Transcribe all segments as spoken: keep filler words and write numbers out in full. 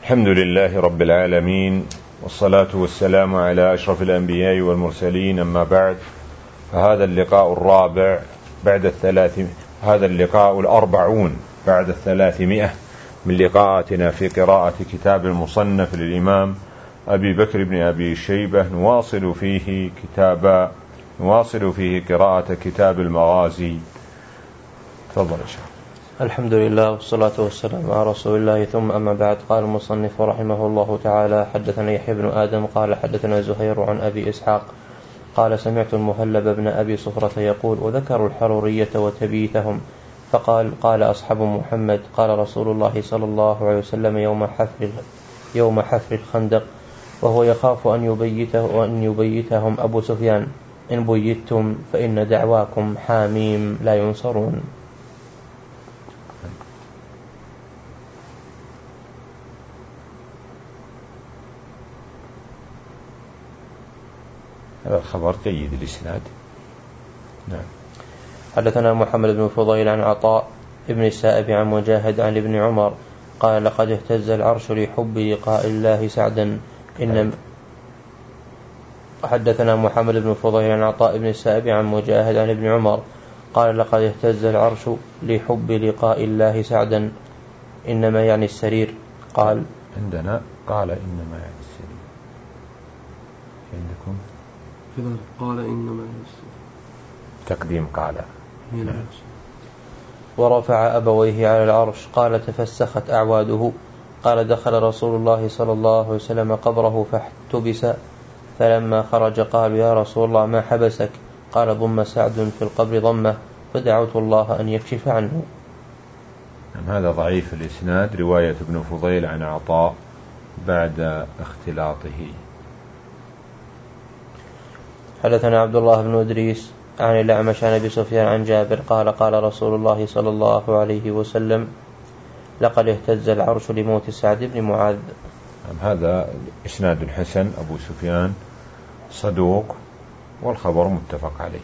الحمد لله رب العالمين، والصلاة والسلام على أشرف الأنبياء والمرسلين، أما بعد، فهذا اللقاء الرابع بعد الثلاث هذا اللقاء الأربعون بعد الثلاثمائة من لقاءاتنا في قراءة كتاب المصنف للإمام أبي بكر بن أبي شيبة، نواصل فيه كتاب نواصل فيه قراءة كتاب المغازي. تفضل يا شيخ. الحمد لله والصلاة والسلام على رسول الله، ثم أما بعد. قال المصنف رحمه الله تعالى: حدثنا يحيى بن آدم قال حدثنا زهير عن أبي إسحاق قال: سمعت المهلب بن أبي صفرة يقول: وذكروا الحرورية وتبيتهم، فقال: قال أصحاب محمد: قال رسول الله صلى الله عليه وسلم يوم حفر يوم حفر الخندق وهو يخاف أن يبيته وأن يبيتهم أبو سفيان: إن بيتم فإن دعواكم حاميم لا ينصرون. هذا الخبر جيد الإسناد. نعم. حدثنا محمد بن فضيل عن عطاء ابن السائب عن مجاهد عن ابن عمر قال: لقد اهتز العرش لحب لقاء الله سعدا إن حدثنا محمد بن فضيل عن عطاء بن السائب عن مجاهد عن ابن عمر قال: لقد اهتز العرش لحب لقاء الله سعدا إنما يعني السرير. قال: عندنا قال إنما يعني السرير، عندكم قال إنما يعني السرير، تقديم قال. ورفع أبويه على العرش قال: تفسخت أعواده. قال: دخل رسول الله صلى الله عليه وسلم قبره فاحتبس، فلما خرج قالوا: يا رسول الله ما حبسك؟ قال: ضم سعد في القبر ضمه، فدعوت الله أن يكشف عنه. هذا ضعيف الإسناد، رواية ابن فضيل عن عطاء بعد اختلاطه. حدثنا عبد الله بن إدريس عن الأعمش عن أبي سفيان عن جابر قال: قال رسول الله صلى الله عليه وسلم: لقد اهتز العرش لموت سعد بن معاذ. هذا إسناد حسن، أبو سفيان صدوق والخبر متفق عليه.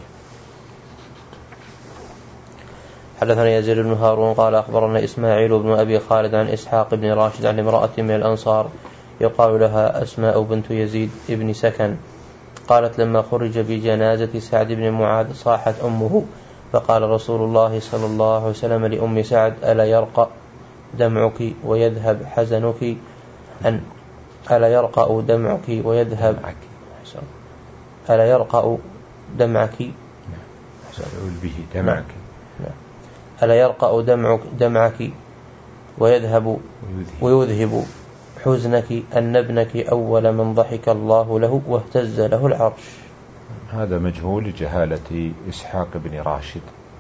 حدثنا يزيد بن هارون قال: أخبرنا إسماعيل بن أبي خالد عن إسحاق بن راشد عن امرأة من الأنصار يقال لها أسماء بنت يزيد ابن سكن قالت: لما خرج بجنازة سعد بن معاذ صاحت أمه، فقال رسول الله صلى الله عليه وسلم لأم سعد: ألا يرقى دمعك ويذهب حزنك أن ألا يرقى دمعك ويذهب ألا يرقى دمعك به دمعك ألا يرقى دمعك دمعك ويذهب ويذهب حزنك أن ابنك أول من ضحك الله له واهتز له العرش. هذا مجهول جهالة إسحاق بن راشد.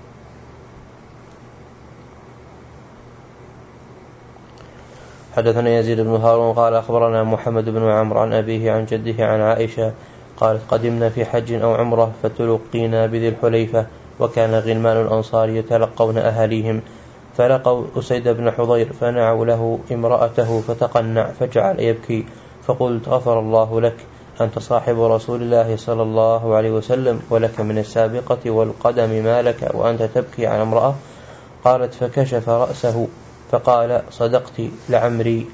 حدثنا يزيد بن هارون قال: أخبرنا محمد بن عمرو عن أبيه عن جده عن عائشة قالت: قدمنا في حج أو عمرة فتلقينا بذي الحليفة، وكان غلمان الأنصار يتلقون أهاليهم، فلقوا أسيد بن حضير فنعوا له امرأته فتقنع فجعل يبكي، فقلت: غفر الله لك، أنت صاحب رسول الله صلى الله عليه وسلم، ولك من السابقة والقدم ما لك وأنت تبكي على امرأة؟ قالت: فكشف رأسه فقال: صدقت لعمري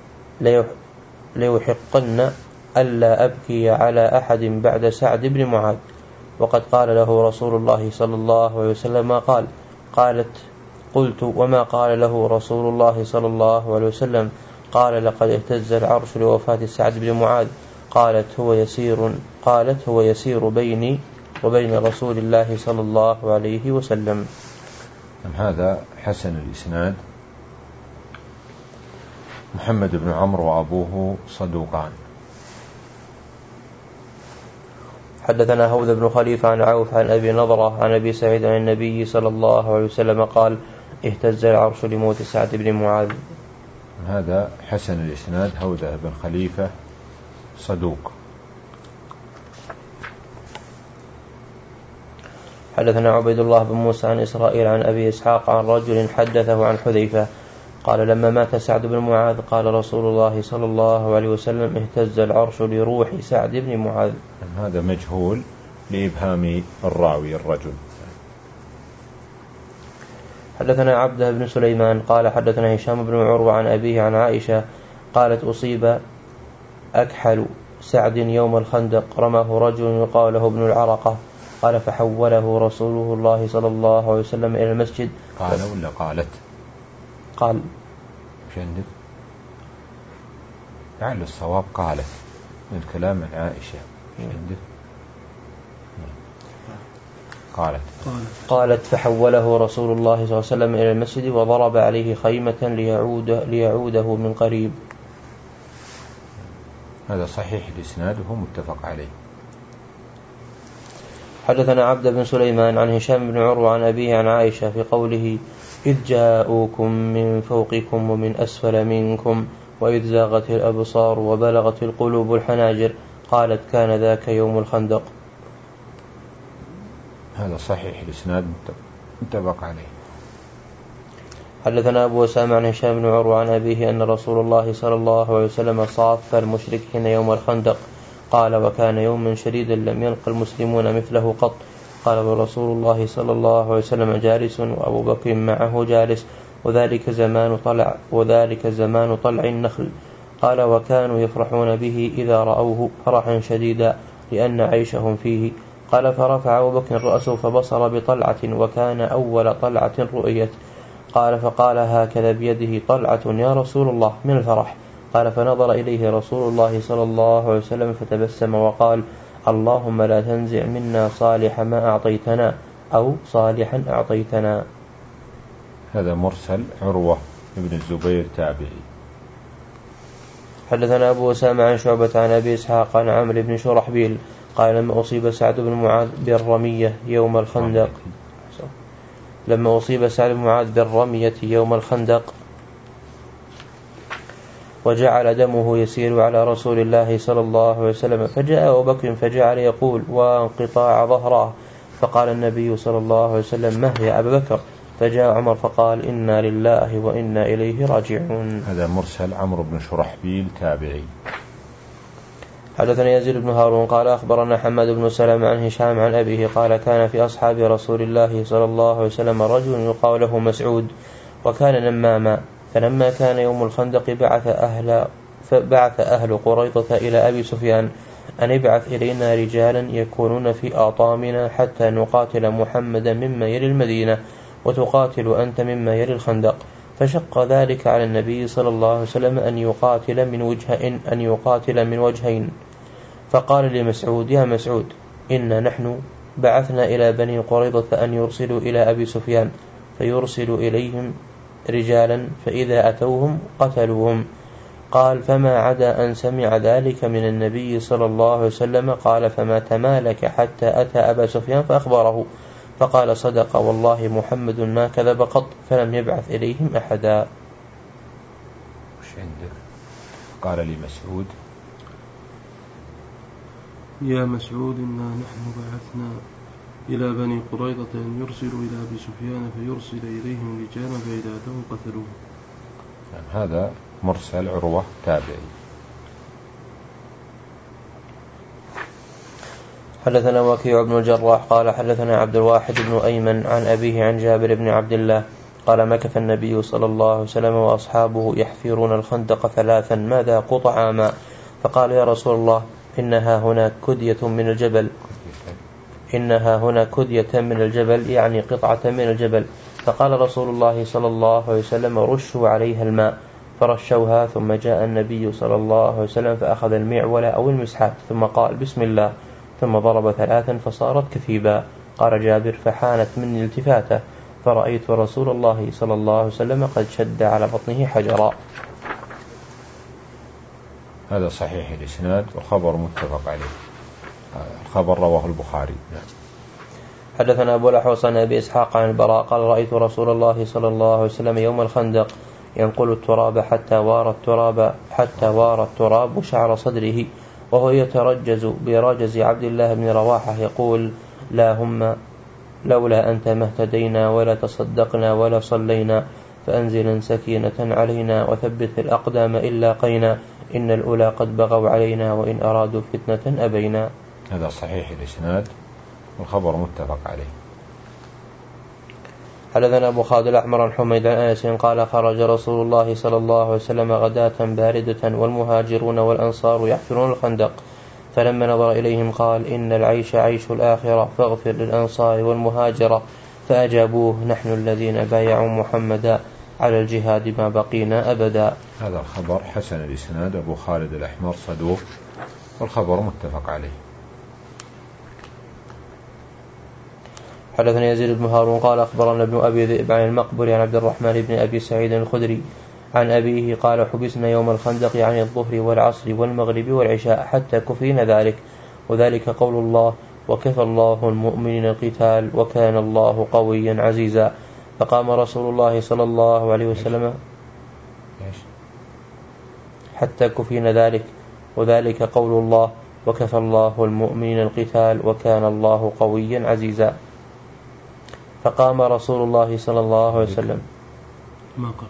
ليحقن ألا أبكي على أحد بعد سعد بن معاذ، وقد قال له رسول الله صلى الله عليه وسلم ما قال. قالت: قلت: وما قال له رسول الله صلى الله عليه وسلم؟ قال: لقد اهتز العرش لوفاة سعد بن معاذ. قالت: هو يسير قالت هو يسير بيني وبين رسول الله صلى الله عليه وسلم. هذا حسن الإسناد. محمد بن عمرو وأبوه صدوقان. حدثنا هوذ بن خليفة عن عوف عن أبي نضرة عن أبي سعيد عن النبي صلى الله عليه وسلم قال: اهتز العرش لموت سعد بن معاذ. هذا حسن الإسناد، هوذ بن خليفة صدوق. حدثنا عبيد الله بن موسى عن إسرائيل عن أبي إسحاق عن رجل حدثه عن حذيفة قال: لما مات سعد بن معاذ قال رسول الله صلى الله عليه وسلم: اهتز العرش لروح سعد بن معاذ. هذا مجهول لإبهام الراوي الرجل. حدثنا عبده بن سليمان قال حدثنا هشام بن عروة عن أبيه عن عائشة قالت أصيب أكحل سعد يوم الخندق رماه رجل يقال له ابن العرقة. قال فحوله رسول الله صلى الله عليه وسلم إلى المسجد. قال ولا قالت؟ قال. مش عندك؟ لعل الصواب قالت من كلام عن عائشة. مش عندك؟ قالت. قالت فحوله رسول الله صلى الله عليه وسلم إلى المسجد وضرب عليه خيمة ليعود ليعوده من قريب. هذا صحيح الإسناد وهو متفق عليه. حدثنا عبد بن سليمان عن هشام بن عروة عن أبيه عن عائشة في قوله إذ جاءوكم من فوقكم ومن أسفل منكم وإذ زاغت الأبصار وبلغت القلوب الحناجر قالت كان ذاك يوم الخندق. هذا صحيح الإسناد متفق عليه. حدثنا أبو أسامة عن هشام بن عروة عن أبيه أن رسول الله صلى الله عليه وسلم صاف المشركين يوم الخندق. قال وكان يوما شديدا لم يلق المسلمون مثله قط. قال ورسول الله صلى الله عليه وسلم جالس وأبو بكر معه جالس وذلك زمان طلع وذلك زمان طلع النخل. قال وكانوا يفرحون به إذا رأوه فرحا شديدا لأن عيشهم فيه. قال فرفع أبو بكر رأسه فبصر بطلعة وكان أول طلعة رؤيت. قال فقال هكذا بيده طلعة يا رسول الله من الفرح. قال فنظر إليه رسول الله صلى الله عليه وسلم فتبسم وقال اللهم لا تنزع منا صالح ما أعطيتنا أو صالحا أعطيتنا. هذا مرسل عروة ابن الزبير تابعي. حدثنا أبو أسامة عن شعبة عن أبي إسحاق عن عمرو بن شرحبيل قال لما أصيب سعد بن معاذ بالرمية يوم الخندق لما أصيب سعد بن معاذ بالرمية يوم الخندق وجعل دمه يسير على رسول الله صلى الله عليه وسلم فجاء أبو بكر فجعل يقول وانقطاع ظهره. فقال النبي صلى الله عليه وسلم مه يا أبا بكر. فجاء عمر فقال إنا لله وإنا إليه راجعون. هذا مرسل عمرو بن شرحبيل تابعي. حدثنا يزيد بن هارون قال أخبرنا حماد بن سلمة عن هشام عن أبيه قال كان في أصحاب رسول الله صلى الله عليه وسلم رجل يقال له مسعود وكان نماما. فلما كان يوم الخندق بعث أهل, فبعث أهل قريظة إلى أبي سفيان أن ابعث إلينا رجالا يكونون في آطامنا حتى نقاتل محمدا مما يلي المدينة وتقاتل أنت مما يلي الخندق. فشق ذلك على النبي صلى الله عليه وسلم أن يقاتل من وجهين أن يقاتل من وجهين. فقال لمسعود يا مسعود إنا نحن بعثنا إلى بني قريظة أن يرسلوا إلى أبي سفيان فيرسل إليهم رجالا فإذا أتوهم قتلوهم. قال فما عدا أن سمع ذلك من النبي صلى الله عليه وسلم قال فما تمالك حتى أتى أبا سفيان فأخبره فقال صدق والله محمد ما كذب قط فلم يبعث إليهم أحدا. وش عندك؟ قال لي مسعود يا مسعود إنا نحن بعثنا إلى بني قريظة أن يرسلوا إلى أبي سفيان فيرسل إليهم رجالا فإذا أتوهم قتلوه. هذا مرسل عروة تابعي. حدثنا وكيع بن الجراح قال حدثنا عبد الواحد بن أيمن عن أبيه عن جابر بن عبد الله قال مكث النبي صلى الله عليه وسلم وأصحابه يحفرون الخندق ثلاثا ماذا قطع ماء. فقال يا رسول الله إنها هنا كدية من الجبل إنها هنا كدية من الجبل يعني قطعة من الجبل. فقال رسول الله صلى الله عليه وسلم رشوا عليها الماء فرشوها. ثم جاء النبي صلى الله عليه وسلم فأخذ المعول أو المسحات ثم قال بسم الله ثم ضرب ثلاثا فصارت كثيبا. قال جابر فحانت مني التفاتة فرأيت رسول الله صلى الله عليه وسلم قد شد على بطنه حجرا. هذا صحيح الإسناد والخبر متفق عليه. الخبر رواه البخاري. حدثنا أبو الأحوص عن أبي إسحاق عن البراء قال رأيت رسول الله صلى الله عليه وسلم يوم الخندق ينقل التراب حتى وار التراب حتى وار التراب شعر صدره وهو يترجز برجز عبد الله بن رواحة يقول لا هم لولا أنت ما اهتدينا ولا تصدقنا ولا صلينا فأنزلا سكينة علينا وثبت الأقدام إلا قينا إن الأولى قد بغوا علينا وإن أرادوا فتنة أبينا. هذا صحيح الإسناد والخبر متفق عليه. حدثنا أبو خالد الأحمر عن حميد عن أنس قال خرج رسول الله صلى الله عليه وسلم غداة باردة والمهاجرون والأنصار يحفرون الخندق، فلما نظر إليهم قال إن العيش عيش الآخرة فاغفر للأنصار والمهاجرة، فأجابوه نحن الذين بايعوا محمدا على الجهاد ما بقينا أبدا. هذا الخبر حسن الإسناد، أبو خالد الأحمر صدوق والخبر متفق عليه. حدثنا يزيد بن هارون قال أخبرنا ابن أبي ذئب عن المقبري عن عبد الرحمن بن أبي سعيد الخدري عن أبيه قال حبسنا يوم الخندق عن الظهر والعصر والمغرب والعشاء حتى كفينا ذلك، وذلك قول الله وكفى الله المؤمنين القتال وكان الله قويا عزيزا. فقام رسول الله صلى الله عليه وسلم حتى كفينا ذلك، وذلك قول الله وكفى الله المؤمنين القتال وكان الله قويا عزيزا. فقام رسول الله صلى الله عليه وسلم ما قرأ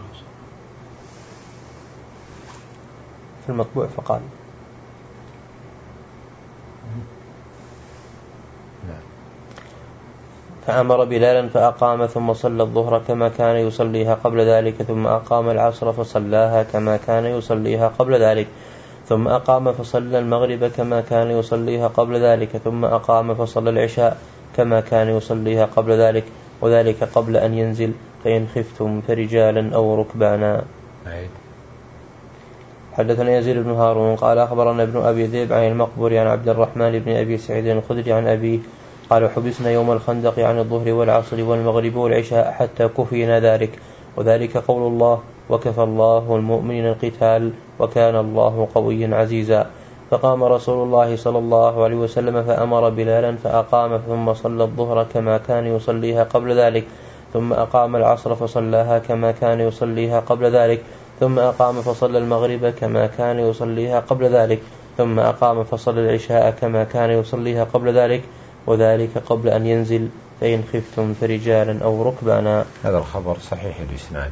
في المطبوع فقال فأمر بلالا فأقام ثم صلى الظهر كما كان يصليها قبل ذلك، ثم أقام العصر فصلاها كما كان يصليها قبل ذلك، ثم أقام فصلى المغرب كما كان يصليها قبل ذلك، ثم أقام فصلى العشاء كما كان يصليها قبل ذلك، وذلك قبل أن ينزل فإن خفتم فرجالا أو ركبانا. حدثنا يزيد بن هارون قال أخبرنا ابن أبي ذئب عن المقبري عن عبد الرحمن بن أبي سعيد الخدري عن أبيه قال حبسنا يوم الخندق عن الظهر والعصر والمغرب والعشاء حتى كفينا ذلك، وذلك قول الله وكفى الله المؤمنين القتال وكان الله قويا عزيزا. فقام رسول الله صلى الله عليه وسلم فأمر بلالا فأقام ثم صلى الظهر كما كان يصليها قبل ذلك، ثم أقام العصر فصلاها كما كان يصليها قبل ذلك، ثم أقام فصلى المغرب كما كان يصليها قبل ذلك، ثم أقام فصلى العشاء كما كان يصليها قبل ذلك، وذلك قبل أن ينزل فإن خفتم فرجالا أو ركبانا. هذا الخبر صحيح الإسناد.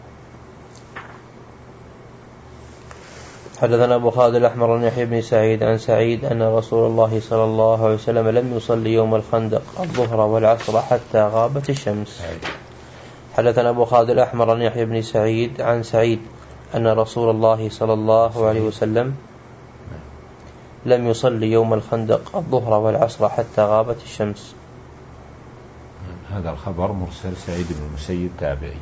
حدثنا أبو خالد الأحمر عن يحيى بن سعيد عن سعيد أن رسول الله صلى الله عليه وسلم لم يصلي يوم الخندق الظهر والعصر حتى غابت الشمس. حدثنا أبو خالد الأحمر عن يحيى بن سعيد عن سعيد أن رسول الله صلى الله عليه وسلم لم يصلي يوم الخندق الظهر والعصر حتى غابت الشمس. هذا الخبر مرسل سعيد بن المسيب تابعي.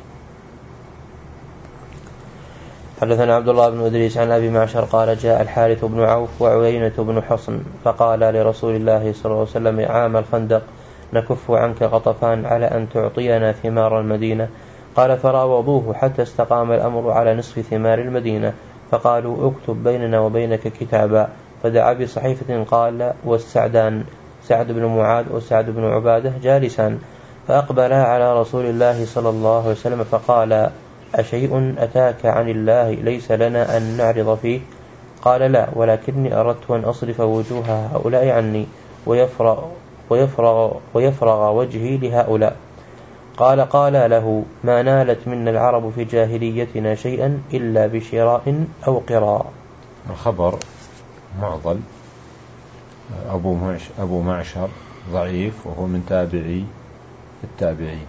حدثنا عبد الله بن إدريس عن أبي معشر قال جاء الحارث بن عوف وعيينة بن حصن فقال لرسول الله صلى الله عليه وسلم عام الخندق نكف عنك غطفان على أن تعطينا ثمار المدينة، قال فراوضوه حتى استقام الأمر على نصف ثمار المدينة، فقالوا اكتب بيننا وبينك كتابا، فدعا بصحيفة قال والسعدان سعد بن معاذ وسعد بن عبادة جالسان، فأقبلا على رسول الله صلى الله عليه وسلم فقال أشيء أتاك عن الله ليس لنا أن نعرض فيه؟ قال لا، ولكني أردت أن أصرف وجوه هؤلاء عني ويفرغ, ويفرغ, ويفرغ وجهي لهؤلاء. قال قال له ما نالت منا العرب في جاهليتنا شيئا إلا بشراء أو قراء. الخبر معضل، أبو معشر, أبو معشر ضعيف وهو من تابعي التابعين.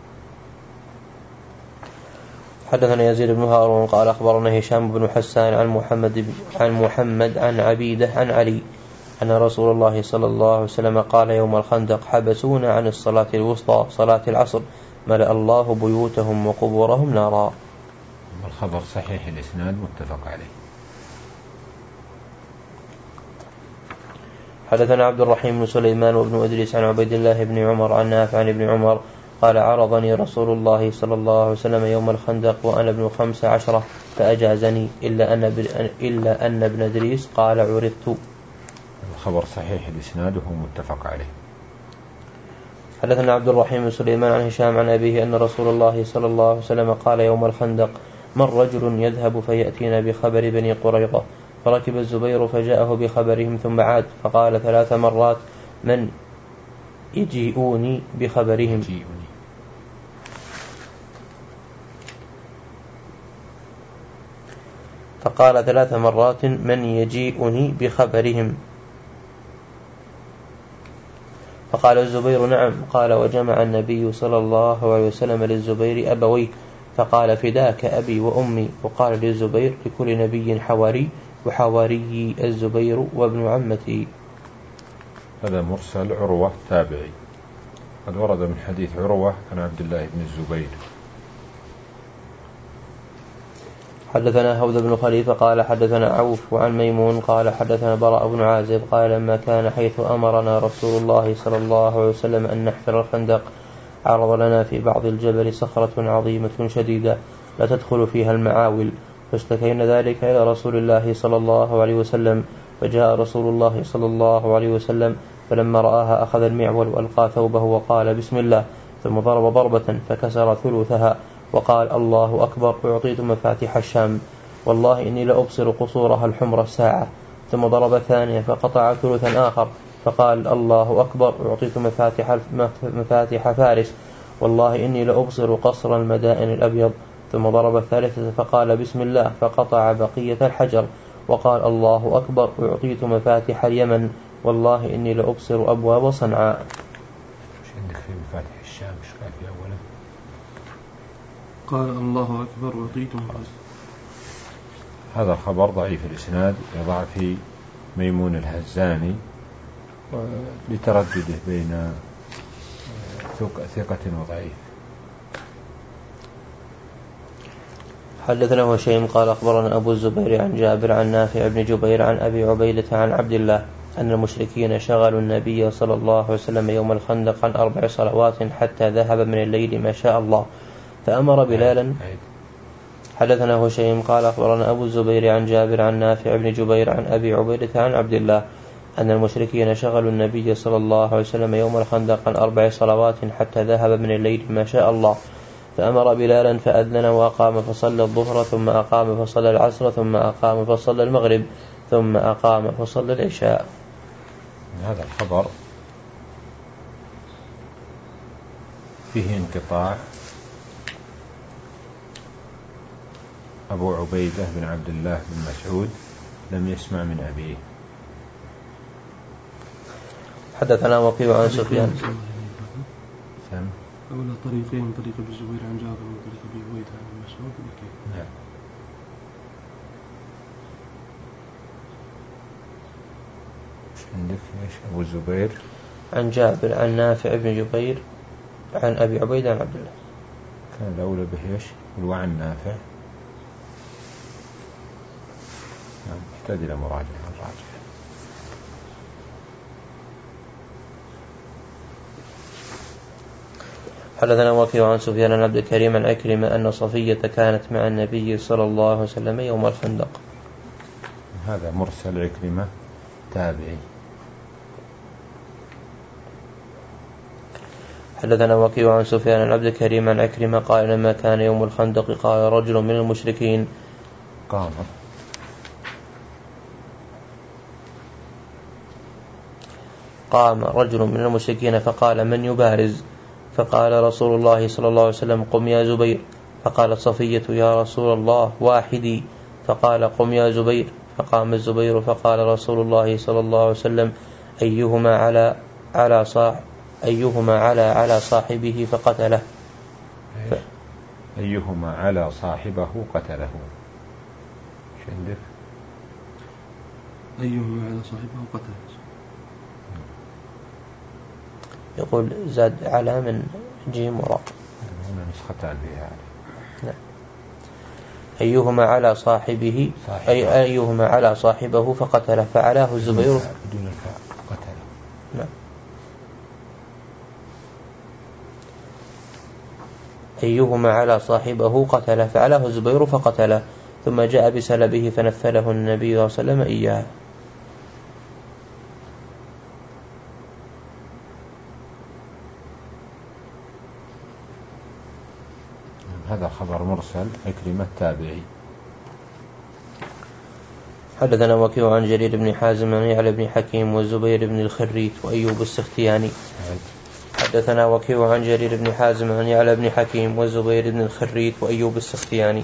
حدثنا يزيد بن هارون قال أخبرنا هشام بن حسان عن محمد عن محمد عن عبيدة عن علي أن رسول الله صلى الله عليه وسلم قال يوم الخندق حبسونا عن الصلاة الوسطى صلاة العصر ملأ الله بيوتهم وقبورهم نارا. الخبر صحيح الإسناد متفق عليه. حدثنا عبد الرحيم بن سليمان وابن إدريس عن عبيد الله بن عمر عن نافع عن ابن عمر قال عرضني رسول الله صلى الله عليه وسلم يوم الخندق وأنا ابن خمس عشرة فأجازني إلا أن إلا أن ابن إدريس قال عرضت. الخبر صحيح الإسناد وهو متفق عليه. حدثنا عبد الرحيم بن سليمان عن هشام عن أبيه أن رسول الله صلى الله عليه وسلم قال يوم الخندق من رجل يذهب فيأتينا بخبر بني قريظة، فركب الزبير فجاءه بخبرهم ثم عاد فقال ثلاث مرات من يجيئوني بخبرهم فقال ثلاث مرات من يجيئني بخبرهم فقال الزبير نعم. قال وجمع النبي صلى الله عليه وسلم للزبير أبويه فقال فداك أبي وأمي. وقال للزبير لكل نبي حواري وحواري الزبير وابن عمتي. هذا مرسل عروة تابعي، قد ورد من حديث عروة عن عبد الله بن الزبير. حدثنا هوذ بن خليفة قال حدثنا عوف وعن ميمون قال حدثنا براء بن عازب قال لما كان حيث أمرنا رسول الله صلى الله عليه وسلم أن نحفر الخندق عرض لنا في بعض الجبل صخرة عظيمة شديدة لا تدخل فيها المعاول، فاشتكينا ذلك إلى رسول الله صلى الله عليه وسلم، فجاء رسول الله صلى الله عليه وسلم فلما رآها أخذ المعول وألقى ثوبه وقال بسم الله، ثم ضرب ضربة فكسر ثلثها وقال الله أكبر أعطيت مفاتيح الشام، والله إني لأبصر قصورها الحمر الساعة. ثم ضرب ثانية فقطع ثلثا آخر فقال الله أكبر أعطيت مفاتيح, مفاتيح فارس، والله إني لأبصر قصر المدائن الأبيض. ثم ضرب الثالثة فقال بسم الله فقطع بقية الحجر وقال الله أكبر أعطيت مفاتيح اليمن، والله إني لأبصر أبواب صنعاء. مش عندك في مفاتيح الشام مش قال في أولا؟ قال الله أكبر أعطيت مفاتيح. هذا الخبر ضعيف الإسناد لضعف ميمون الهزاني لتردده بين ثقة وضعيف. حدثنا هشيم قال أخبرنا أبو الزبير عن جابر عن نافع بن جبير عن أبي عبيدة عن عبد الله أن المشركين شغلوا النبي صلى الله عليه وسلم يوم الخندق عن أربع صلوات حتى ذهب من الليل ما شاء الله فأمر بلالا. حدثنا هشيم قال أخبرنا أبو الزبير عن جابر عن نافع بن جبير عن أبي عبيدة عن عبد الله أن المشركين شغلوا النبي صلى الله عليه وسلم يوم الخندق عن أربع صلوات حتى ذهب من الليل ما شاء الله فأمر بلالا فأذن وأقام فصلى الظهر ثم أقام فصلى العصر ثم أقام فصلى المغرب ثم أقام فصلى العشاء. هذا الخبر فيه انقطاع. أبو عبيدة بن عبد الله بن مسعود لم يسمع من أبيه. حدثنا وكيع عن سفيان أولا طريقين، طريق ابن الزبير عن جابر وطريق أبي عبيدة عن مسعود. نعم. عندك ايش؟ أبو الزبير عن جابر عن نافع بن جبير عن أبي عبيدة عن عبد الله. كان الأولى به ايش؟ وعن نافع. يحتاج إلى مراجعة الراجع. حدثنا وكيع عن سفيان عن عبد الكريم عن أكرمة أن صفية كانت مع النبي صلى الله عليه وسلم يوم الخندق. هذا مرسل عكرمة تابعي. حدثنا وكيع عن سفيان عن عبد الكريم عن أكرمة قال لما كان يوم الخندق قال رجل من المشركين قام قام رجل من المشركين فقال من يبارز؟ فقال رسول الله صلى الله عليه وسلم قم يا زبير. فقالت صفية يا رسول الله واحدي. فقال قم يا زبير. فقام الزبير فقال رسول الله صلى الله عليه وسلم أيهما على على صاحب أيهما على على صاحبه فقتله. ف... أيهما على صاحبه قتله. ايش عندك؟ أيهما على صاحبه قتله. يقول زاد على من جيم وراء. هنا نسختان فيها. نعم. أيهما على صاحبه صاحبه. أي أيهما على صاحبه فقتله فعلاه الزبير بدون الفاء قتله. نعم. أيهما على صاحبه قتله فعلاه الزبير فقتله ثم جاء بسلبه فنفله النبي صلى الله عليه وسلم إياه. هذا خبر مرسل عكرمة تابعي. حدثنا وكيع عن جرير بن حازم عن يعلى بن حكيم والزبير بن الخريت وأيوب السختياني. حدثنا وكيع عن جرير بن حازم عن يعلى بن حكيم والزبير بن الخريت وأيوب السختياني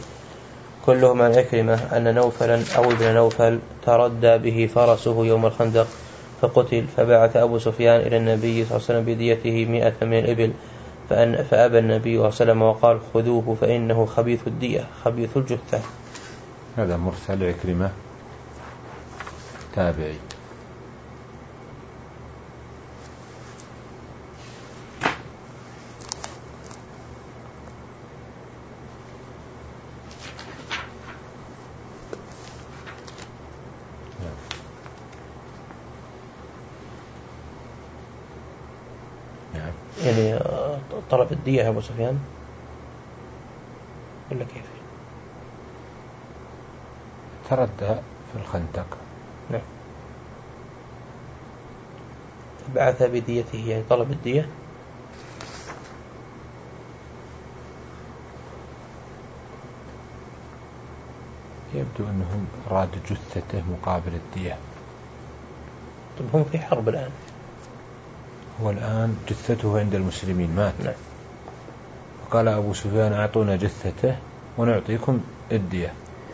كلهم عن عكرمة أن نوفلا أو ابن نوفل تردى به فرسه يوم الخندق فقتل، فبعث أبو سفيان إلى النبي صلى الله عليه وسلم بديته مئة من الإبل، فأن فأبى النبي صلى الله عليه وسلم وقال خذوه فإنه خبيث الدية خبيث الجثة. هذا مرسل عكرمة تابعي. يعني طلب الدية أبو سفيان ولا كيف؟ تردى في الخندق. نعم. بعث بديته يعني طلب الدية. يبدو أنهم أرادوا جثته مقابل الدية. طب هم في حرب الآن. هو الآن جثته عند المسلمين مات. نعم. فقال أبو سفيان أعطونا جثته ونعطيكم الدية.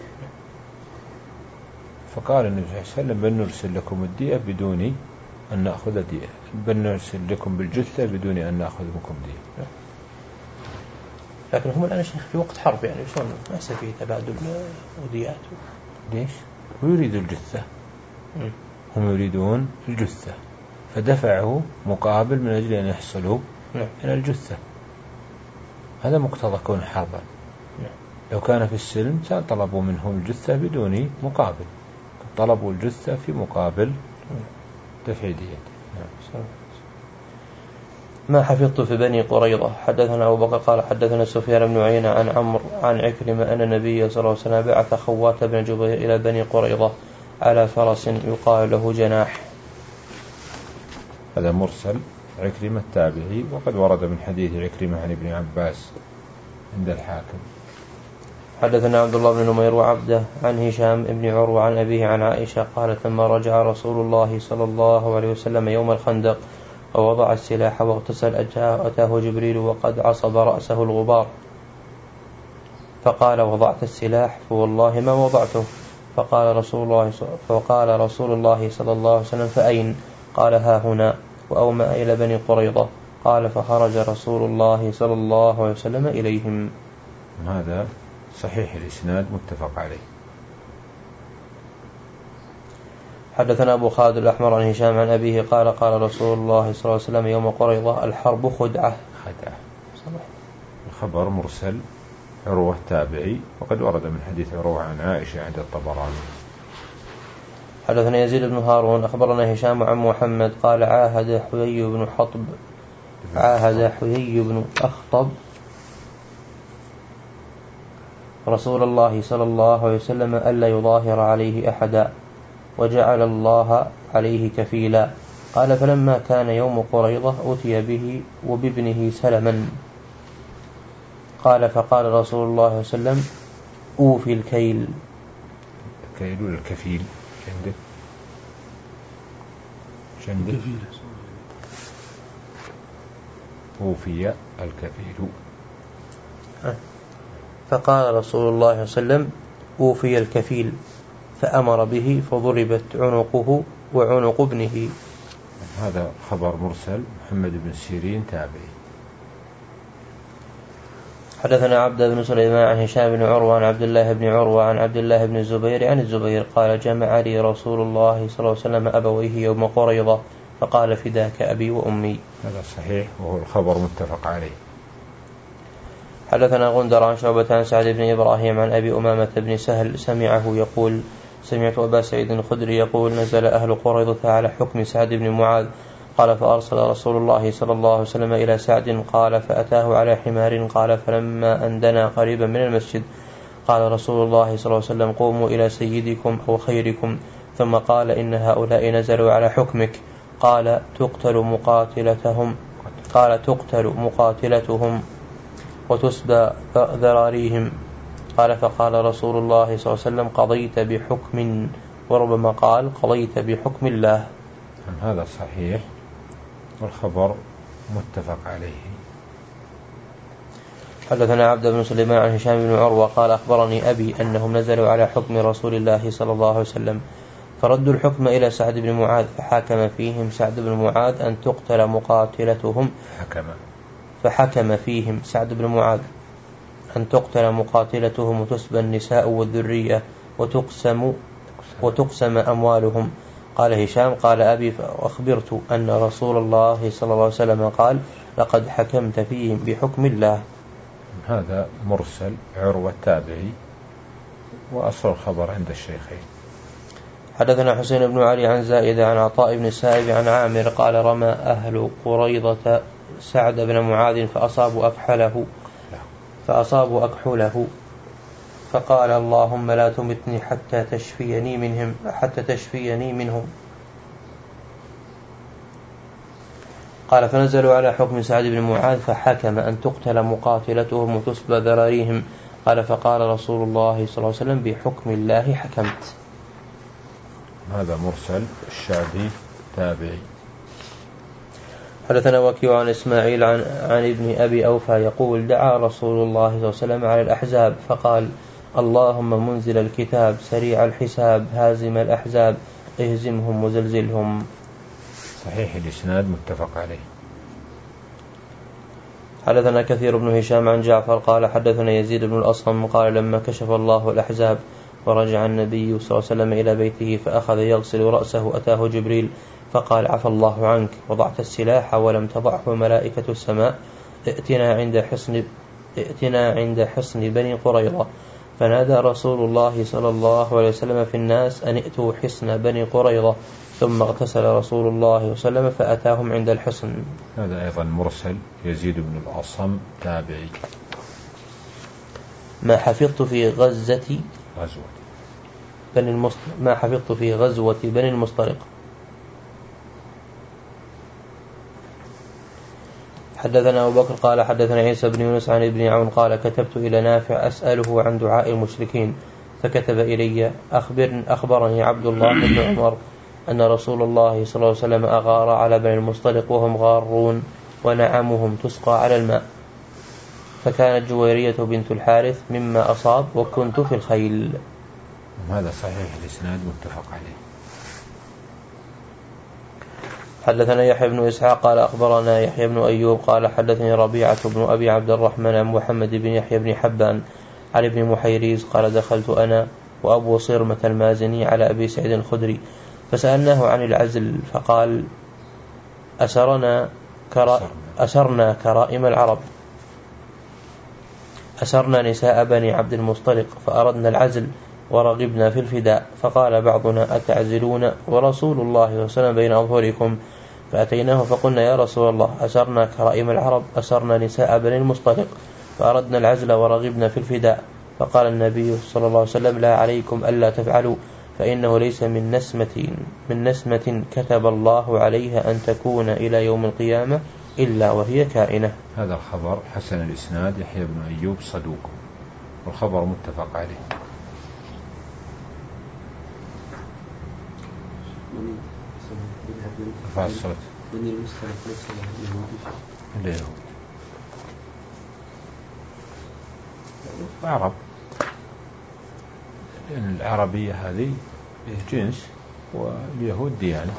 فقال النبي صلى الله عليه وسلم بل نرسل لكم الدية بدون أن نأخذ دية، بل نرسل لكم بالجثة بدون أن نأخذ منكم دية. لكن هم الآن شيخ في وقت حرب يعني شلون ما يصير فيه تبادل وديات؟ ليش؟ ويريد الجثة. م. هم يريدون الجثة فدفعه مقابل من أجل أن يحصلوا نعم. إلى الجثة. هذا مقتضى كون حربا. نعم. لو كان في السلم طلبوا منهم الجثة بدون مقابل، طلبوا الجثة في مقابل نعم. دفع دية. نعم. ما حفظت في بني قريظة. حدثنا أبو بكر قال حدثنا سفيان بن عيينة عن عمرو عن عكرمة أن النبي صلى الله عليه وسلم بعث خوات بن جبير إلى بني قريظة على فرس يقال له جناح. هذا مرسل عكرمة التابعي، وقد ورد من حديث عكرمة عن ابن عباس عند الحاكم. حدثنا عبد الله بن نمير وعبده عن هشام بن عروة عن أبيه عن عائشة قالت لما رجع رسول الله صلى الله عليه وسلم يوم الخندق ووضع السلاح واغتسل أتاه جبريل وقد عصب رأسه الغبار فقال وضعت السلاح؟ فوالله ما وضعته. فقال رسول الله فقال رسول الله صلى الله عليه وسلم فأين؟ قال ها هنا، وأومأ إلى بني قريظة. قال فخرج رسول الله صلى الله عليه وسلم إليهم. هذا صحيح الإسناد متفق عليه. حدثنا أبو خالد الأحمر عن هشام عن أبيه قال قال رسول الله صلى الله عليه وسلم يوم قريظة الحرب خدعة. خدعة. الخبر مرسل عروة التابعي، وقد ورد من حديث عروة عن عائشة عند الطبراني. حدثنا يزيد بن هارون أخبرنا هشام عن محمد قال عاهد حيي بن حطب عاهد حيي بن أخطب رسول الله صلى الله عليه وسلم ألا يظاهر عليه أحدا وجعل الله عليه كفيلا. قال فلما كان يوم قريظة أتي به وبابنه سلما. قال فقال رسول الله صلى الله عليه وسلم أوفي الكيل. الكيل ولا الكفيل؟ عندك عندك أوفي الكفيل. فقال رسول الله صلى الله عليه وسلم أوفي الكفيل فأمر به فضربت عنقه وعنق ابنه. هذا خبر مرسل محمد بن سيرين تابعي. حدثنا عبد بن سليمان عن هشام بن عروة عن عبد الله بن عروة عن عبد الله بن الزبير عن الزبير قال جمع لي رسول الله صلى الله عليه وسلم أبويه يوم قريظة فقال فداك أبي وأمي. هذا صحيح وهو الخبر متفق عليه. حدثنا غندر عن شعبة عن سعد بن إبراهيم عن أبي أمامة بن سهل سمعه يقول سمعت أبا سعيد الخدري يقول نزل أهل قريظة على حكم سعد بن معاذ قال فأرسل رسول الله صلى الله عليه وسلم إلى سعد قال فأتاه على حمار قال فلما أندنا قريبا من المسجد قال رسول الله صلى الله عليه وسلم قوموا إلى سيدكم أو خيركم ثم قال إن هؤلاء نزلوا على حكمك قال تقتل مقاتلتهم قال تقتل مقاتلتهم وتسبى ذراريهم قال فقال رسول الله صلى الله عليه وسلم قضيت بحكم وربما قال قضيت بحكم الله. هذا صحيح والخبر متفق عليه. حدثنا عبد بن سليمان عن هشام بن عروة قال أخبرني أبي أنهم نزلوا على حكم رسول الله صلى الله عليه وسلم فردوا الحكم إلى سعد بن معاذ فحكم فيهم سعد بن معاذ أن تقتل مقاتلتهم حكم فحكم فيهم سعد بن معاذ أن تقتل مقاتلتهم وتسبى النساء والذرية وتقسم وتقسم أموالهم. قال هشام قال أبي فأخبرت أن رسول الله صلى الله عليه وسلم قال لقد حكمت فيهم بحكم الله. هذا مرسل عروة التابعي وأصل الخبر عند الشيخين. حدثنا حسين بن علي عن زائدة عن عطاء بن السائب عن عامر قال رمى أهل قريضة سعد بن معاذ فأصابوا أكحله فأصابوا أكحله فقال اللهم لا تمتني حتى تشفيني منهم حتى تشفيني منهم. قال فنزلوا على حكم سعد بن معاذ فحكم أن تقتل مقاتلتهم وتسبى ذراريهم. قال فقال رسول الله صلى الله عليه وسلم بحكم الله حكمت. هذا مرسل الشعبي تابعي. حدثنا وكيع عن إسماعيل عن, عن ابن أبي أوفى يقول دعا رسول الله صلى الله عليه وسلم على الأحزاب فقال اللهم منزل الكتاب سريع الحساب هازم الأحزاب اهزمهم وزلزلهم. صحيح الإسناد متفق عليه. حدثنا كثير بن هشام عن جعفر قال حدثنا يزيد بن الأصم قال لما كشف الله الأحزاب ورجع النبي صلى الله عليه وسلم إلى بيته فأخذ يغسل رأسه أتاه جبريل فقال عفى الله عنك وضعت السلاح ولم تضعه ملائكة السماء ائتنا عند حصن ائتنا عند حصن بني قريظة. فنادى رسول الله صلى الله عليه وسلم في الناس أن ائتوا حصن بني قريظة ثم اغتسل رسول الله صلى الله عليه وسلم فأتاهم عند الحصن. هذا أيضا مرسل يزيد بن الأصم تابعي. ما حفظت في غزة غزوة بني المصطلق ما حفظت في غزوة بني المصطلق. حدثنا أبو بكر قال حدثنا عيسى بن يونس عن ابن عون قال كتبت إلى نافع أسأله عن دعاء المشركين فكتب إلي أخبر أخبرني عبد الله بن عمر أن رسول الله صلى الله عليه وسلم أغار على بني المصطلق وهم غارون ونعمهم تسقى على الماء فكانت جويرية بنت الحارث مما أصاب وكنت في الخيل. هذا صحيح الإسناد متفق عليه. حدثنا يحيى بن إسحاق قال أخبرنا يحيى بن أيوب قال حدثني ربيعة بن أبي عبد الرحمن عن محمد بن يحيى بن حبان علي بن محيريز قال دخلت أنا وأبو صرمة المازني على أبي سعيد الخدري فسألناه عن العزل فقال أسرنا كرا أسرنا كرائم العرب أسرنا نساء بني عبد المصطلق فأردنا العزل ورغبنا في الفداء فقال بعضنا أتعزلون ورسول الله صلى الله عليه وسلم بين أظهركم فأتيناه فقلنا يا رسول الله أسرنا كرائم العرب أسرنا نساء بني المصطلق فأردنا العزل ورغبنا في الفداء فقال النبي صلى الله عليه وسلم لا عليكم ألا تفعلوا فإنه ليس من نسمة من نسمة كتب الله عليها أن تكون إلى يوم القيامة إلا وهي كائنة. هذا الخبر حسن الإسناد يحيى بن أيوب صدوق والخبر متفق عليه. رفع الصوت بني المصطلق ليس اللي هو عرب لأن العربية هذه جنس واليهود ديانة.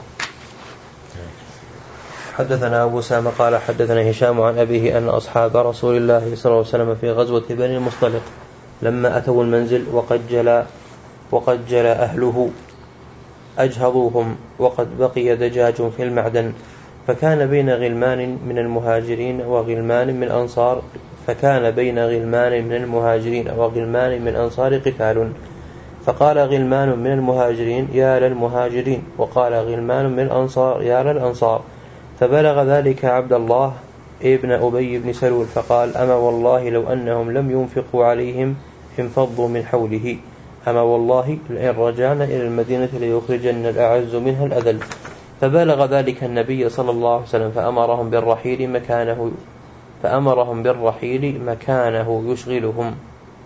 حدثنا أبو سامة قال حدثنا هشام عن أبيه أن أصحاب رسول الله صلى الله عليه وسلم في غزوة بني المصطلق لما أتوا المنزل وقد جلى وقد جلى أهله أجهضوهم وقد بقي دجاج في المعدن فكان بين غلمان من المهاجرين وغلمان من أنصار فكان بين غلمان من المهاجرين وغلمان من أنصار قتال فقال غلمان من المهاجرين يا للمهاجرين وقال غلمان من الأنصار يا للأنصار فبلغ ذلك عبد الله ابن أبي بن سلول فقال أما والله لو أنهم لم ينفقوا عليهم انفضوا من حوله أما والله لئن رجعنا إلى المدينة ليخرجن الأعز منها الأذل فبلغ ذلك النبي صلى الله عليه وسلم فأمرهم بالرحيل مكانه فأمرهم بالرحيل مكانه يشغلهم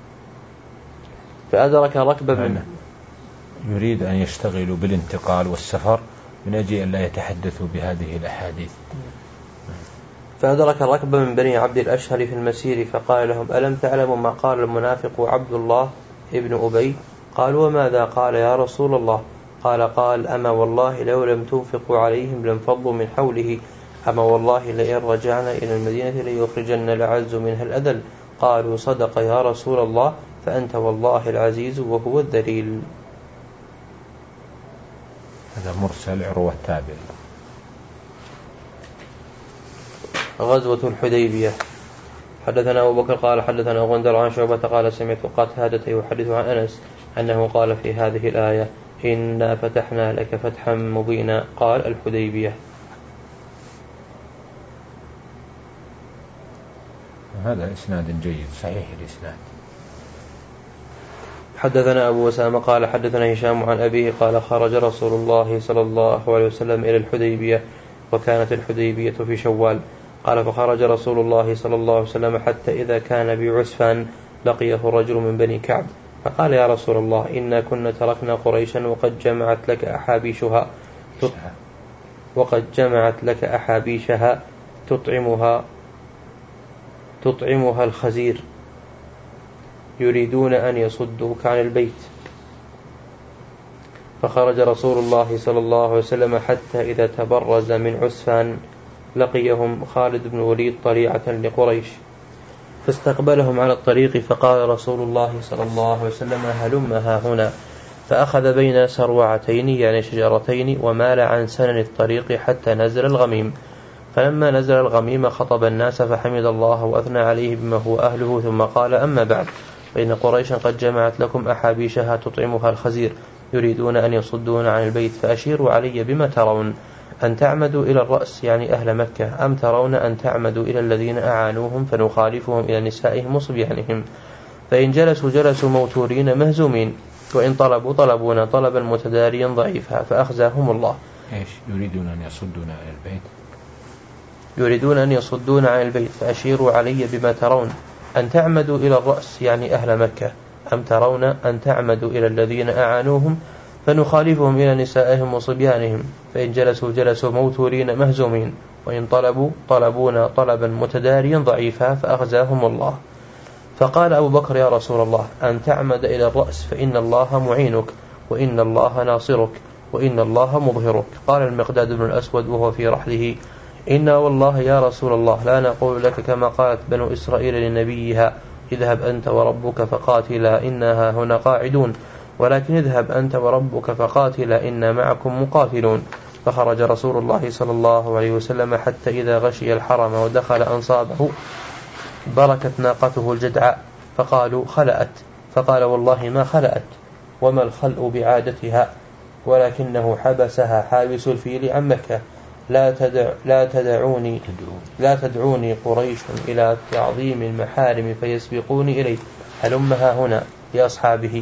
فأدرك ركبا منه يريد أن يشتغلوا بالانتقال والسفر من أجل أن لا يتحدثوا بهذه الأحاديث. فأدرك ركبا من بني عبد الأشهر في المسير فقال لهم ألم تعلموا ما قال المنافق عبد الله ابن أبي قالوا وماذا قال يا رسول الله قال قال أما والله لو لم تنفقوا عليهم لانفضوا من حوله، أما والله لئن رجعنا إلى المدينة ليخرجن الأعز منها الأذل. قالوا صدق يا رسول الله، فأنت والله العزيز وهو الذليل. هذا مرسل عروة التابعي. غزوة الحديبية. حدثنا أبو بكر قال حدثنا غندر عن شعبة قال سمعت قتادة يحدث عن أنس أنه قال في هذه الآية إنا فتحنا لك فتحا مبينا. قال الحديبية. هذا إسناد جيد صحيح الإسناد. حدثنا أبو أسامة قال حدثنا هشام عن أبيه قال خرج رسول الله صلى الله عليه وسلم إلى الحديبية، وكانت الحديبية في شوال. قال فخرج رسول الله صلى الله عليه وسلم حتى إذا كان بعسفان لقيه رجل من بني كعب فقال يا رسول الله إنا كنا تركنا قريشا وقد جمعت لك أحابيشها وقد جمعت لك أحابيشها تطعمها تطعمها الخزير يريدون أن يصدوك عن البيت. فخرج رسول الله صلى الله عليه وسلم حتى إذا تبرز من عسفان لقيهم خالد بن وليد طليعة لقريش فاستقبلهم على الطريق فقال رسول الله صلى الله عليه وسلم هلم ها هنا، فأخذ بين سروعتين يعني شجرتين ومال عن سنن الطريق حتى نزل الغميم. فلما نزل الغميم خطب الناس فحمد الله وأثنى عليه بما هو أهله، ثم قال أما بعد فإن قريشا قد جمعت لكم أحابيشها تطعمها الخزير يريدون أن يصدون عن البيت، فأشيروا علي بما ترون أن تعمدوا إلى الرأس يعني أهل مكة، أم ترون أن تعمدوا إلى الذين أعانوهم فنخالفهم إلى نسائهم وصبيانهم، فإن جلسوا جلسوا موتورين مهزومين، وإن طلبوا طلبونا طلبا متداريا ضعيفا فأخزاهم الله. إيش يريدون أن يصدون عن البيت؟ يريدون أن يصدون عن البيت فأشيروا علي بما ترون أن تعمدوا إلى الرأس يعني أهل مكة، أم ترون أن تعمدوا إلى الذين أعانوهم فنخالفهم إلى نسائهم وصبيانهم، فإن جلسوا جلسوا موتورين مهزومين، وإن طلبوا طلبونا طلبا متداريا ضعيفا فأخزاهم الله. فقال أبو بكر يا رسول الله أن تعمد إلى الرأس فإن الله معينك وإن الله ناصرك وإن الله مظهرك. قال المقداد بن الأسود وهو في رحله إنا والله يا رسول الله لا نقول لك كما قالت بنو إسرائيل لنبيها اذهب أنت وربك فقاتلا إنها هنا قاعدون، ولكن اذهب أنت وربك فقاتلا إنا معكم مقاتلون. فخرج رسول الله صلى الله عليه وسلم حتى إذا غشي الحرم ودخل أنصابه بركت ناقته الجدعاء فقالوا خلأت، فقال والله ما خلأت وما الخلء بعادتها، ولكنه حبسها حابس الفيل عن مكة. لا, تدع لا تدعوني لا تدعوني قريش إلى تعظيم المحارم فيسبقوني إليه، هلمها هنا لأصحابه.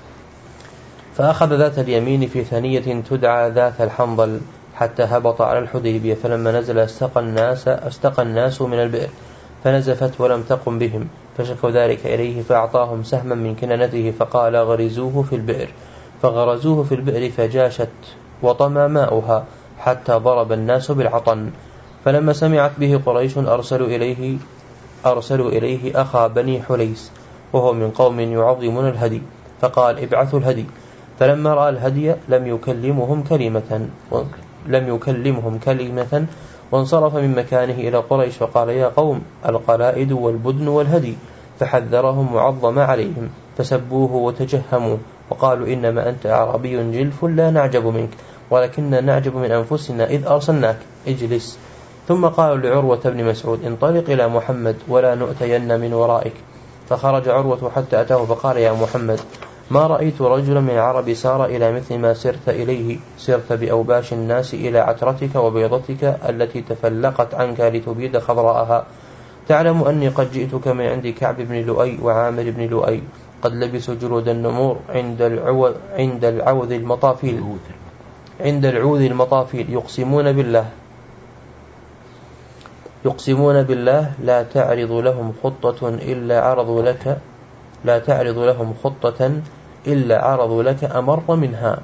فأخذ ذات اليمين في ثنية تدعى ذات الحنظل حتى هبط على الحديبية، فلما نزل استقى الناس, استقى الناس من البئر فنزفت ولم تقم بهم، فشكوا ذلك إليه فأعطاهم سهما من كنانته فقال غرزوه في البئر، فغرزوه في البئر فجاشت وطمى ماؤها حتى ضرب الناس بالعطن. فلما سمعت به قريش أرسلوا إليه, أرسلوا إليه أخا بني حليس وهو من قوم يعظمون الهدي، فقال ابعثوا الهدي. فلما رأى الهدي لم يكلمهم كلمة لم يكلمهم كلمة وانصرف من مكانه إلى قريش فقال يا قوم القلائد والبدن والهدي، فحذرهم وعظم عليهم فسبوه وتجهموا وقالوا إنما أنت أعرابي جلف لا نعجب منك ولكننا نعجب من أنفسنا إذ أرسلناك اجلس. ثم قالوا لعروة بن مسعود انطلق إلى محمد ولا نؤتين من ورائك. فخرج عروة حتى أتاه فقال يا محمد ما رأيت رجلا من العرب سار إلى مثل ما سرت إليه، سرت بأوباش الناس إلى عترتك وبيضتك التي تفلقت عنك لتبيد خضراءها. تعلم أني قد جئتك من عند كعب بن لؤي وعامر بن لؤي قد لبسوا جلود النمور عند العوذ عند العوذ المطافيل عند العوذ المطافيل يقسمون بالله يقسمون بالله لا تعرض لهم خطة إلا عرضوا لك لا تعرض لهم خطة إلا عرضوا لك أمر منها.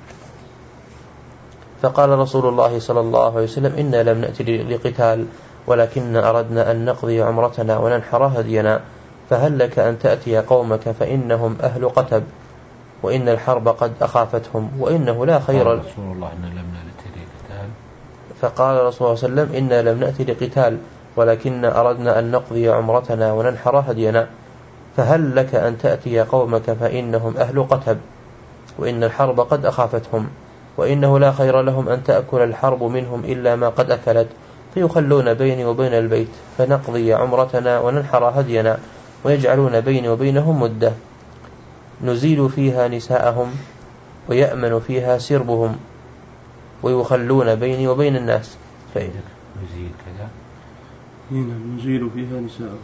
فقال رسول الله صلى الله عليه وسلم إنا لم نأتي لقتال ولكن أردنا أن نقضي عمرتنا وننحر هدينا، فهل لك أن تأتي قومك فإنهم أهل قتب وإن الحرب قد أخافتهم وإنه لا خير. قال رسول الله إن لم نأتي لقتال. فقال رسول الله صلى الله عليه وسلم إنا لم نأتي لقتال ولكن أردنا أن نقضي عمرتنا وننحر هدينا، فهل لك أن تأتي قومك فإنهم أهل قتب وإن الحرب قد أخافتهم وإنه لا خير لهم أن تأكل الحرب منهم إلا ما قد أكلت، فيخلون بيني وبين البيت فنقضي عمرتنا وننحر هدينا، ويجعلون بيني وبينهم مدة نزيل فيها نساءهم ويأمن فيها سربهم ويخلون بيني وبين الناس. فإذا نزيل كذا هنا نزيل فيها نساءهم.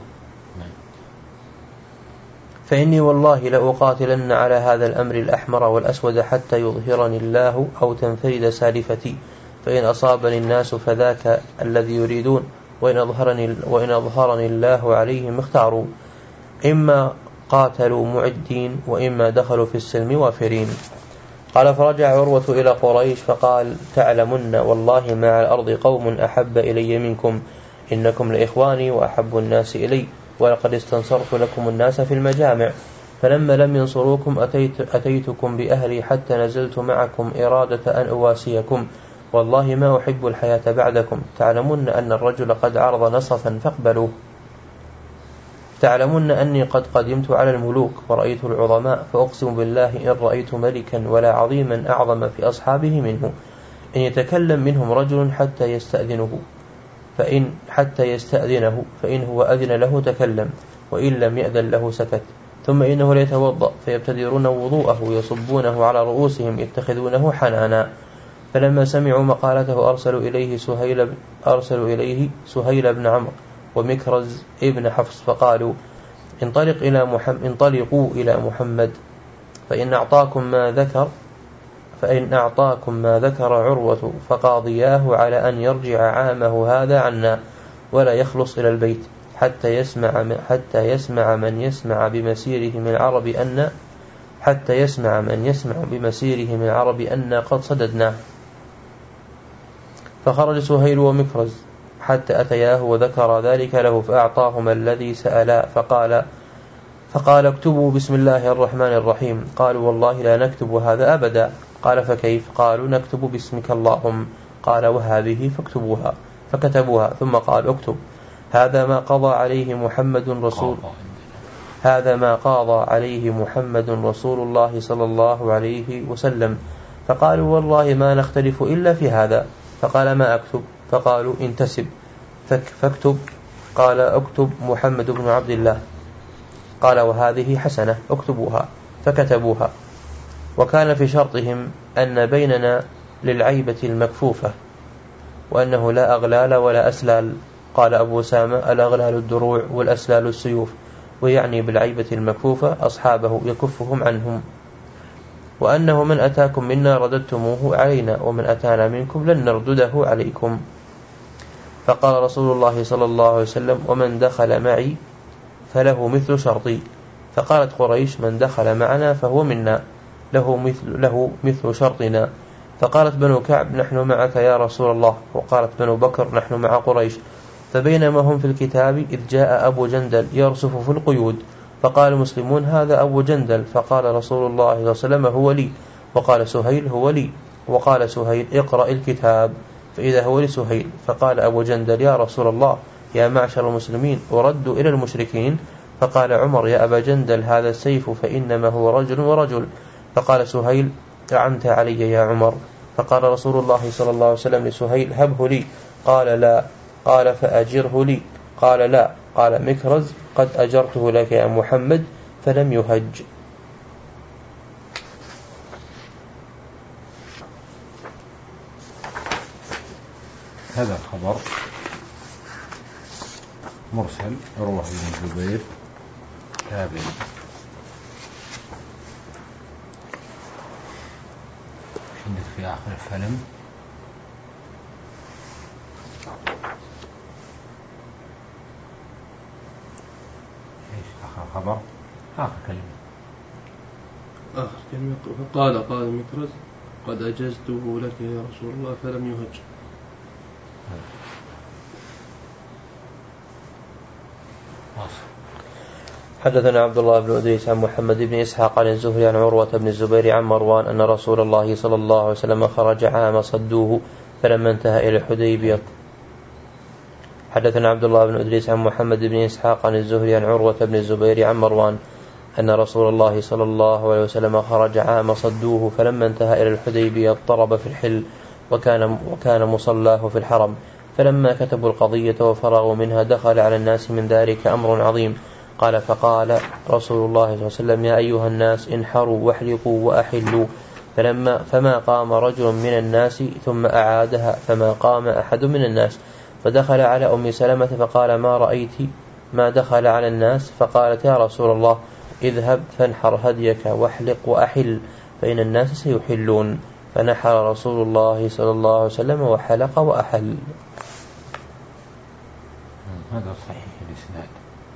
فإني والله لأقاتلن على هذا الأمر الأحمر والأسود حتى يظهرني الله أو تنفرد سالفتي، فإن أصابني الناس فذاك الذي يريدون، وإن أظهرني, وإن أظهرني الله عليهم اختاروا، إما قاتلوا معدين وإما دخلوا في السلم وافرين. قال فرجع عروة إلى قريش فقال تعلمن والله ما على الأرض قوم أحب إلي منكم، إنكم لإخواني وأحب الناس إلي، ولقد استنصرت لكم الناس في المجامع، فلما لم ينصروكم أتيت أتيتكم بأهلي حتى نزلت معكم إرادة أن أواسيكم، والله ما أحب الحياة بعدكم، تعلمون أن الرجل قد عرض نصفا فاقبلوه، تعلمون أني قد قدمت على الملوك ورأيت العظماء، فأقسم بالله إن رأيت ملكا ولا عظيما أعظم في أصحابه منه، إن يتكلم منهم رجل حتى يستأذنه فإن حتى يستأذنه فإن هو أذن له تكلم، وإن لم يأذن له سكت، ثم إنه ليتوضأ فيبتدرون وضوءه يصبونه على رؤوسهم يتخذونه حنانا. فلما سمعوا مقالته أرسلوا إليه سهيل أرسلوا إليه سهيل بن عمرو ومكرز ابن حفص فقالوا انطلق إلى محمد انطلقوا إلى محمد فإن أعطاكم ما ذكر فإن أعطاكم ما ذكر عروة فقاضياه على أن يرجع عامه هذا عنا ولا يخلص إلى البيت حتى يسمع حتى يسمع من يسمع بمسيره من العرب أن حتى يسمع من يسمع بمسيره من العرب أن قد صددناه. فخرج سهيل ومكرز حتى أتياه وذكر ذلك له فأعطاهما الذي سألا فقال فقال اكتبوا بسم الله الرحمن الرحيم. قالوا والله لا نكتب هذا أبدا. قال فكيف؟ قالوا نكتب باسمك اللهم. قال وهذه فاكتبوها. فكتبوها ثم قال اكتب هذا ما قضى عليه محمد رسول هذا ما قاضى عليه محمد رسول الله صلى الله عليه وسلم. فقالوا والله ما نختلف إلا في هذا. فقال ما أكتب؟ فقالوا انتسب فاكتب. قال اكتب محمد بن عبد الله. قال وهذه حسنة اكتبوها. فكتبوها. وكان في شرطهم أن بيننا للعيبة المكفوفة وأنه لا أغلال ولا أسلال. قال أبو سامة الأغلال الدروع والأسلال السيوف، ويعني بالعيبة المكفوفة أصحابه يكفهم عنهم، وأنه من أتاكم منا رددتموه علينا ومن أتانا منكم لن نردده عليكم. فقال رسول الله صلى الله عليه وسلم ومن دخل معي فله مثل شرطي. فقالت قريش من دخل معنا فهو منا له مثل, له مثل شرطنا. فقالت بنو كعب نحن معك يا رسول الله. وقالت بنو بكر نحن مع قريش. فبينما هم في الكتاب إذ جاء أبو جندل يرصف في القيود، فقال المسلمون هذا أبو جندل. فقال رسول الله صلى الله عليه وسلم هو لي. وقال سهيل هو لي. وقال سهيل اقرأ الكتاب، فإذا هو لسهيل. فقال أبو جندل يا رسول الله يا معشر المسلمين أرد إلى المشركين. فقال عمر يا أبا جندل هذا السيف فإنما هو رجل ورجل. فقال سهيل أعنت علي يا عمر. فقال رسول الله صلى الله عليه وسلم لسهيل هبه لي. قال لا. قال فأجره لي. قال لا. قال مكرز قد أجرته لك يا محمد فلم يهج. هذا الخبر مرسل عروة بن الزبير تابعي. عندك في آخر الفيلم ايش آخر خبر؟ آخر كلمة آخر كلمة قال قال مكرز قد أجزته لك يا رسول الله فلم يهج. حدثنا عبد الله بن أدريس عن محمد بن إسحاق عن الزهري عن عروة بن الزبير عن مروان أن رسول الله صلى الله عليه وسلم خرج عام صدوه فلما انتهى إلى الحديبية. حدثنا عبد الله بن أدريس عن محمد بن إسحاق عن الزهري عن عروة بن الزبير عن مروان أن رسول الله صلى الله عليه وسلم خرج عام صدوه فلما انتهى إلى الحديبية اضطرب في الحل وكان, وكان مصلاه في الحرم. فلما كتبوا القضية وفرغوا منها دخل على الناس من ذلك أمر عظيم. قال فقال رسول الله صلى الله عليه وسلم يا أيها الناس انحروا واحلقوا وأحلوا. فلما فما قام رجل من الناس ثم أعادها فما قام أحد من الناس. فدخل على أم سلمة فقال ما رأيت ما دخل على الناس؟ فقالت يا رسول الله اذهب فانحر هديك واحلق وأحل فإن الناس سيحلون. فنحر رسول الله صلى الله عليه وسلم وحلق وأحل. هذا صحيح الإسناد.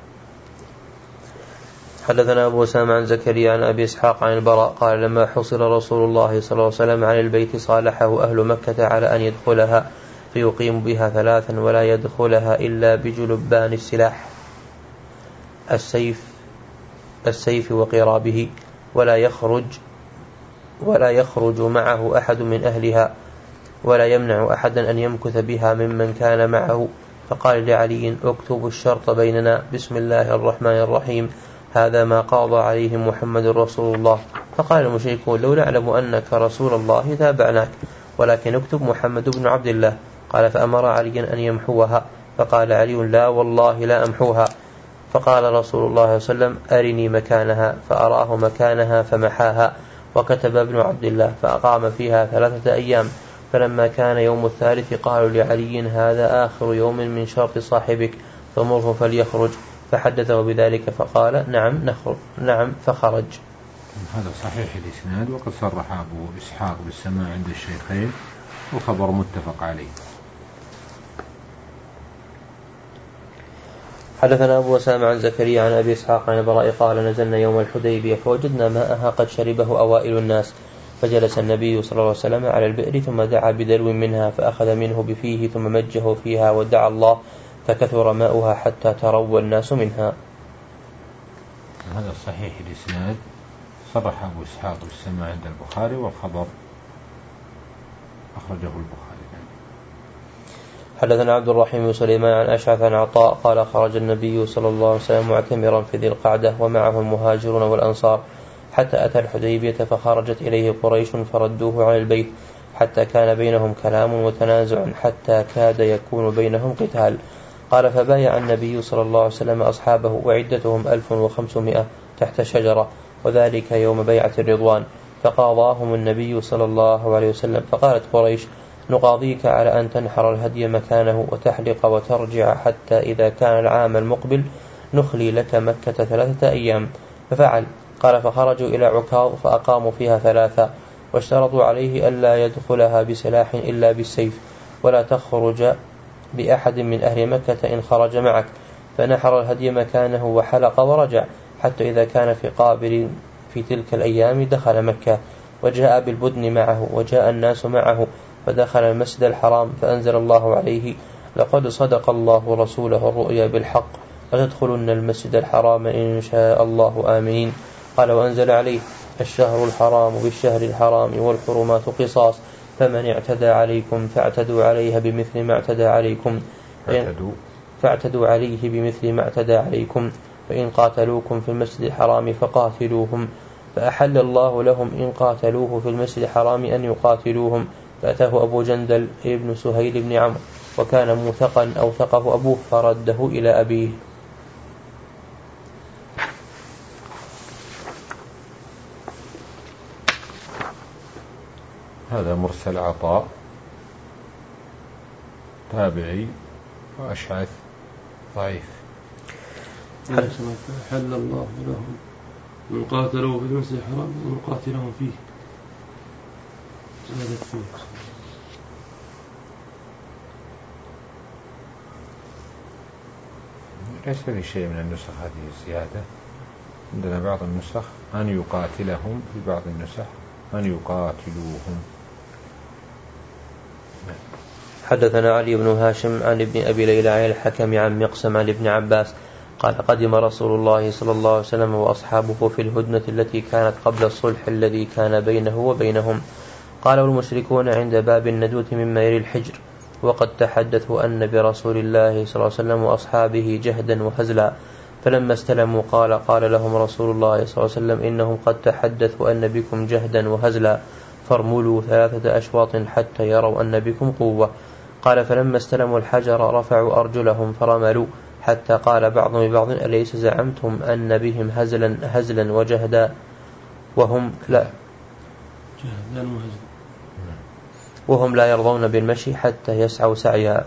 حدثنا أبو أسامة عن زكريا عن أبي إسحاق عن البراء قال لما حصر رسول الله صلى الله عليه وسلم عن البيت صالحه أهل مكة على أن يدخلها فيقيم بها ثلاثا ولا يدخلها إلا بجلبان السلاح السيف السيف وقرابه ولا يخرج ولا يخرج معه أحد من أهلها ولا يمنع أحدا أن يمكث بها ممن كان معه. فقال لعلي اكتب الشرط بيننا بسم الله الرحمن الرحيم هذا ما قاضى عليه محمد رسول الله. فقال المشركون لو نعلم أنك رسول الله تابعناك ولكن اكتب محمد بن عبد الله. قال فأمر عليا أن يمحوها. فقال علي لا والله لا أمحوها. فقال رسول الله صلى الله عليه وسلم أرني مكانها. فأراه مكانها فمحاها. وكتب ابن عبد الله فأقام فيها ثلاثة أيام. فلما كان يوم الثالث قالوا لعلي هذا آخر يوم من شرط صاحبك فمره فليخرج. فحدثه بذلك فقال نعم نخرج نعم فخرج. هذا صحيح الإسناد. وقد صرح أبو إسحاق بالسماع عند الشيخين وخبر متفق عليه. حدثنا أبو أسامة عن زكريا عن أبي إسحاق عن البراء قال نزلنا يوم الحديبية فوجدنا ماءها قد شربه أوائل الناس. فجلس النبي صلى الله عليه وسلم على البئر ثم دعا بدلو منها فأخذ منه بفيه ثم مجه فيها ودعا الله فكثر ماؤها حتى تروى الناس منها. هذا صحيح الإسناد. صرح أبو إسحاق بالسماع عند البخاري والخبر أخرجه البخاري. حدثنا عبد الرحيم بن سليمان عن أشعث عن عطاء قال خرج النبي صلى الله عليه وسلم معتمرا في ذي القعدة ومعه المهاجرون والأنصار حتى أتى الحديبية فخرجت إليه قريش فردوه عن البيت حتى كان بينهم كلام وتنازع حتى كاد يكون بينهم قتال. قال فبايع النبي صلى الله عليه وسلم أصحابه وعدتهم ألف وخمسمائة تحت شجرة وذلك يوم بيعة الرضوان. فقاضاهم النبي صلى الله عليه وسلم. فقالت قريش نقاضيك على أن تنحر الهدي مكانه وتحلق وترجع حتى إذا كان العام المقبل نخلي لك مكة ثلاثة أيام. ففعل. قال فخرجوا إلى عكاظ فأقاموا فيها ثلاثة واشترطوا عليه ألا يدخلها بسلاح إلا بالسيف ولا تخرج بأحد من أهل مكة إن خرج معك. فنحر الهدي مكانه وحلق ورجع حتى إذا كان في قابل في تلك الأيام دخل مكة وجاء بالبدن معه وجاء الناس معه فدخل المسجد الحرام فأنزل الله عليه لقد صدق الله رسوله الرؤيا بالحق لتدخلن المسجد الحرام إن شاء الله آمنين. قال وأنزل عليه الشهر الحرام بالشهر الحرام والحرمات قصاص فمن اعتدى عليكم فاعتدوا عليه بمثل ما اعتدى عليكم فاعتدوا عليه بمثل ما اعتدى عليكم فإن قاتلوكم في المسجد الحرام فقاتلوهم. فأحل الله لهم إن قاتلوه في المسجد الحرام أن يقاتلوهم. فأتاه أبو جندل ابن سهيل بن عمرو وكان موثقا أوثقه أبوه فرده إلى أبيه. هذا مرسل عطاء تابعي وأشعث ضعيف. حل الله لهم من قاتلوا في المسجد الحرام أن يقاتلهم فيه. زادت فيه. ليس في شيء من النسخ هذه الزيادة. عندنا بعض النسخ أن يقاتلهم، في بعض النسخ أن يقاتلوهم. حدثنا علي بن هاشم عن ابن أبي ليلى عن الحكم عن مقسم عن ابن عباس قال قدم رسول الله صلى الله عليه وسلم وأصحابه في الهدنة التي كانت قبل الصلح الذي كان بينه وبينهم. قال والمشركون عند باب الندوة من مير الحجر، وقد تحدثوا أن برسول الله صلى الله عليه وسلم وأصحابه جهدا وهزلا، فلما استلموا قال قال لهم رسول الله صلى الله عليه وسلم إنهم قد تحدثوا أن بكم جهدا وهزلا، فارملوا ثلاثة أشواط حتى يروا أن بكم قوة. قال فلما استلموا الحجر رفعوا أرجلهم فرملوا، حتى قال بعضهم لبعض أليس زعمتم أن بهم هزلا, هزلا وجهدا وهم لا وهم لا يرضون بالمشي حتى يسعوا سعيا.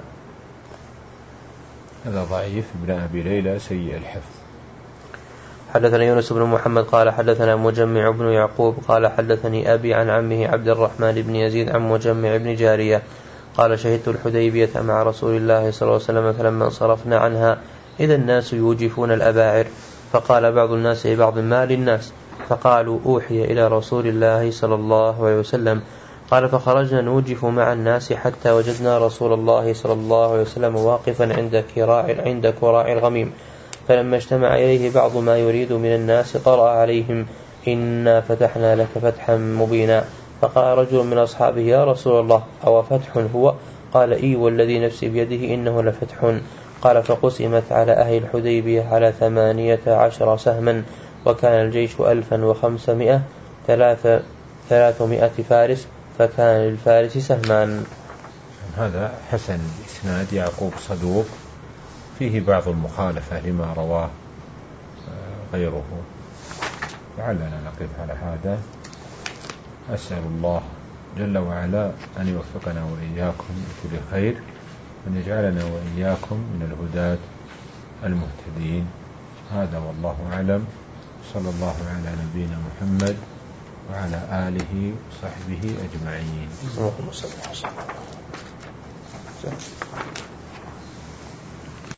هذا ضعيف. ابن أبي ليلى سيء الحفظ. حدثنا يونس بن محمد قال حدثنا مجمع بن يعقوب قال حدثني أبي عن عمه عبد الرحمن بن يزيد عن مجمع بن جارية قال شهدت الحديبية مع رسول الله صلى الله عليه وسلم، فلما انصرفنا عنها إذا الناس يوجفون الأباعر، فقال بعض الناس لبعض ما للناس؟ فقالوا أوحي إلى رسول الله صلى الله عليه وسلم. قال فخرجنا نوجف مع الناس حتى وجدنا رسول الله صلى الله عليه وسلم واقفا عند كراع عند كراع الغميم، فلما اجتمع إليه بعض ما يريد من الناس قرأ عليهم إنا فتحنا لك فتحا مبينا. فقال رجل من أصحابه يا رسول الله أو فتح هو؟ قال إي والذي نفسي بيده إنه لفتح. قال فقسمت على أهل الحديبية على ثمانية عشر سهما، وكان الجيش ألفا وخمسمائة ثلاث ثلاثمائة فارس، فكان للفارس سهمان. هذا حسن إسناد. يعقوب صدوق، فيه بعض المخالفة لما رواه غيره. لعلنا نقف على هذا. أسأل الله جل وعلا أن يوفقنا وإياكم لكل خير، وأن يجعلنا وإياكم من الهداة المهتدين. هذا والله أعلم. صلى الله على نبينا محمد وعلى آله وصحبه أجمعين.